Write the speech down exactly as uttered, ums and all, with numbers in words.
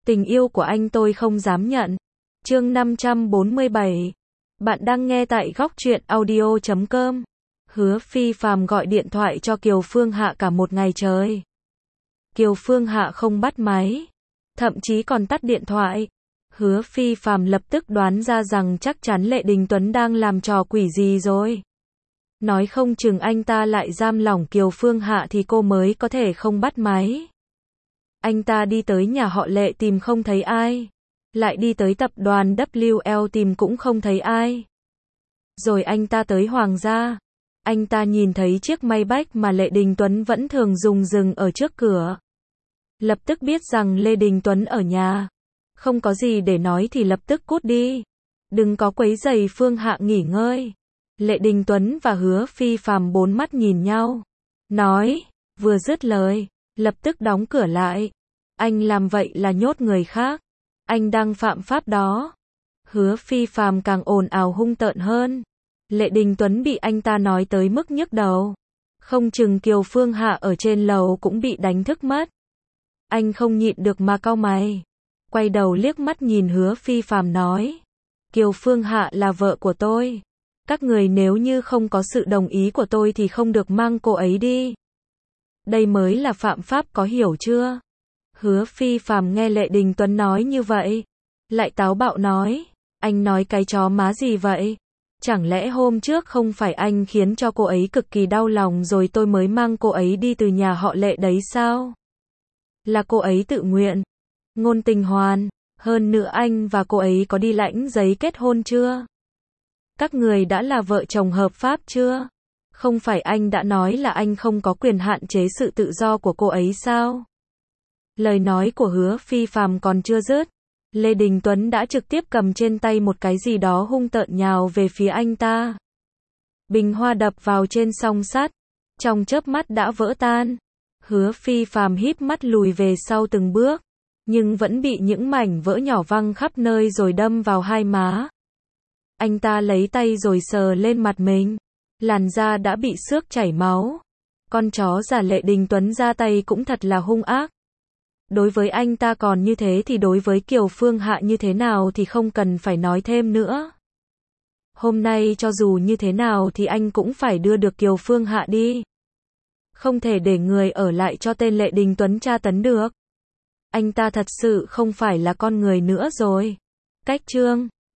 Tình yêu của anh tôi không dám nhận. Chương năm trăm bốn mươi bảy. Bạn đang nghe tại góc truyện audio chấm com. Hứa Phi Phàm gọi điện thoại cho Kiều Phương Hạ cả một ngày trời. Kiều Phương Hạ không bắt máy, thậm chí còn tắt điện thoại. Hứa Phi Phàm lập tức đoán ra rằng chắc chắn Lệ Đình Tuấn đang làm trò quỷ gì rồi. Nói không chừng anh ta lại giam lỏng Kiều Phương Hạ thì cô mới có thể không bắt máy. Anh ta đi tới nhà họ Lệ tìm không thấy ai, lại đi tới tập đoàn W L tìm cũng không thấy ai. Rồi anh ta tới Hoàng gia, anh ta nhìn thấy chiếc Maybach mà Lệ Đình Tuấn vẫn thường dùng dừng ở trước cửa. Lập tức biết rằng Lê Đình Tuấn ở nhà, không có gì để nói thì lập tức cút đi. Đừng có quấy rầy Phương Hạ nghỉ ngơi. Lệ Đình Tuấn và Hứa Phi Phàm bốn mắt nhìn nhau, nói, vừa dứt lời, lập tức đóng cửa lại. Anh làm vậy là nhốt người khác, anh đang phạm pháp đó. Hứa Phi Phàm càng ồn ào hung tợn hơn. Lệ Đình Tuấn bị anh ta nói tới mức nhức đầu, không chừng Kiều Phương Hạ ở trên lầu cũng bị đánh thức mất. Anh không nhịn được mà cau mày, quay đầu liếc mắt nhìn Hứa Phi Phàm nói, Kiều Phương Hạ là vợ của tôi. Các người nếu như không có sự đồng ý của tôi thì không được mang cô ấy đi. Đây mới là phạm pháp, có hiểu chưa? Hứa Phi Phàm nghe Lệ Đình Tuấn nói như vậy, lại táo bạo nói, anh nói cái chó má gì vậy? Chẳng lẽ hôm trước không phải anh khiến cho cô ấy cực kỳ đau lòng rồi tôi mới mang cô ấy đi từ nhà họ Lệ đấy sao? Là cô ấy tự nguyện. Ngôn Tình Hoàn, hơn nữa anh và cô ấy có đi lãnh giấy kết hôn chưa? Các người đã là vợ chồng hợp pháp chưa? Không phải anh đã nói là anh không có quyền hạn chế sự tự do của cô ấy sao? Lời nói của Hứa Phi Phàm còn chưa dứt, Lê Đình Tuấn đã trực tiếp cầm trên tay một cái gì đó hung tợn nhào về phía anh ta. Bình hoa đập vào trên song sắt, trong chớp mắt đã vỡ tan. Hứa Phi Phàm híp mắt lùi về sau từng bước, nhưng vẫn bị những mảnh vỡ nhỏ văng khắp nơi rồi đâm vào hai má. Anh ta lấy tay rồi sờ lên mặt mình, làn da đã bị xước chảy máu. Con chó già Lệ Đình Tuấn ra tay cũng thật là hung ác. Đối với anh ta còn như thế thì đối với Kiều Phương Hạ như thế nào thì không cần phải nói thêm nữa. Hôm nay cho dù như thế nào thì anh cũng phải đưa được Kiều Phương Hạ đi. Không thể để người ở lại cho tên Lệ Đình Tuấn tra tấn được. Anh ta thật sự không phải là con người nữa rồi. Cách chương